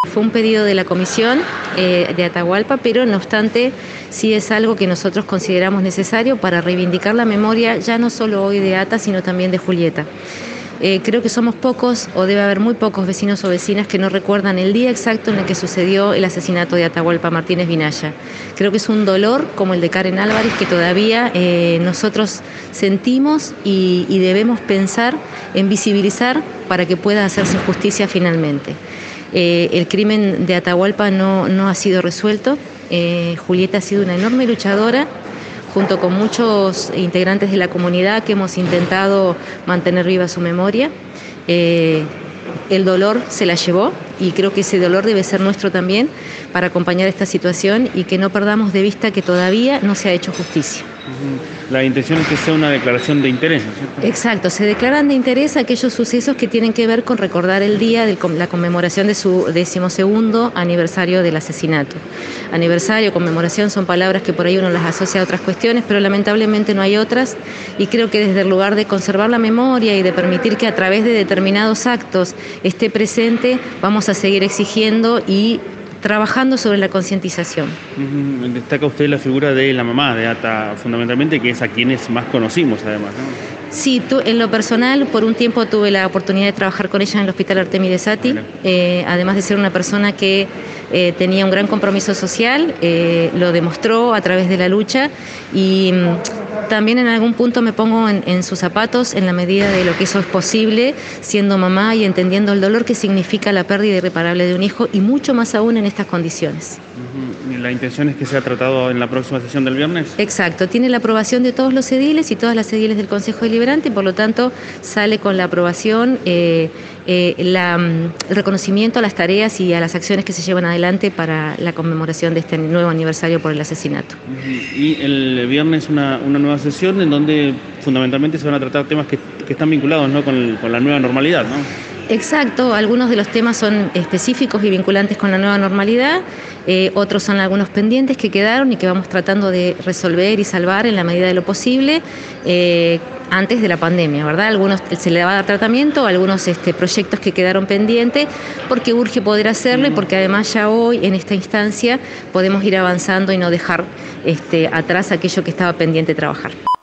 Fue un pedido de la comisión de Atahualpa, pero no obstante sí es algo que nosotros consideramos necesario para reivindicar la memoria ya no solo hoy de Ata, sino también de Julieta. Creo que somos pocos, o debe haber muy pocos vecinos o vecinas que no recuerdan el día exacto en el que sucedió el asesinato de Atahualpa Martínez Vinaya. Creo que es un dolor como el de Karen Álvarez que todavía nosotros sentimos y debemos pensar en visibilizar para que pueda hacerse justicia finalmente. El crimen de Atahualpa no ha sido resuelto. Julieta ha sido una enorme luchadora, junto con muchos integrantes de la comunidad que hemos intentado mantener viva su memoria. El dolor se la llevó y creo que ese dolor debe ser nuestro también para acompañar esta situación y que no perdamos de vista que todavía no se ha hecho justicia. La intención es que sea una declaración de interés, ¿no es cierto? Exacto, se declaran de interés aquellos sucesos que tienen que ver con recordar el día de la conmemoración de su 12º aniversario del asesinato. Aniversario, conmemoración son palabras que por ahí uno las asocia a otras cuestiones, pero lamentablemente no hay otras, y creo que desde el lugar de conservar la memoria y de permitir que a través de determinados actos esté presente, vamos a seguir exigiendo y trabajando sobre la concientización. Destaca usted la figura de la mamá de Ata, fundamentalmente, que es a quienes más conocimos además, ¿no? Sí, en lo personal, por un tiempo tuve la oportunidad de trabajar con ella en el Hospital Artemide Saty, además de ser una persona que tenía un gran compromiso social, lo demostró a través de la lucha y también en algún punto me pongo en sus zapatos en la medida de lo que eso es posible, siendo mamá y entendiendo el dolor que significa la pérdida irreparable de un hijo y mucho más aún en estas condiciones. ¿La intención es que sea tratado en la próxima sesión del viernes? Exacto, tiene la aprobación de todos los ediles y todas las ediles del Consejo Deliberante y por lo tanto sale con la aprobación el reconocimiento a las tareas y a las acciones que se llevan adelante para la conmemoración de este nuevo aniversario por el asesinato. Y el viernes una nueva sesión en donde fundamentalmente se van a tratar temas que están vinculados, ¿no?, con la nueva normalidad, ¿no? Exacto, algunos de los temas son específicos y vinculantes con la nueva normalidad, otros son algunos pendientes que quedaron y que vamos tratando de resolver y salvar en la medida de lo posible antes de la pandemia, ¿verdad? Algunos se le va a dar tratamiento, algunos proyectos que quedaron pendientes, porque urge poder hacerlo y porque además ya hoy en esta instancia podemos ir avanzando y no dejar atrás aquello que estaba pendiente de trabajar.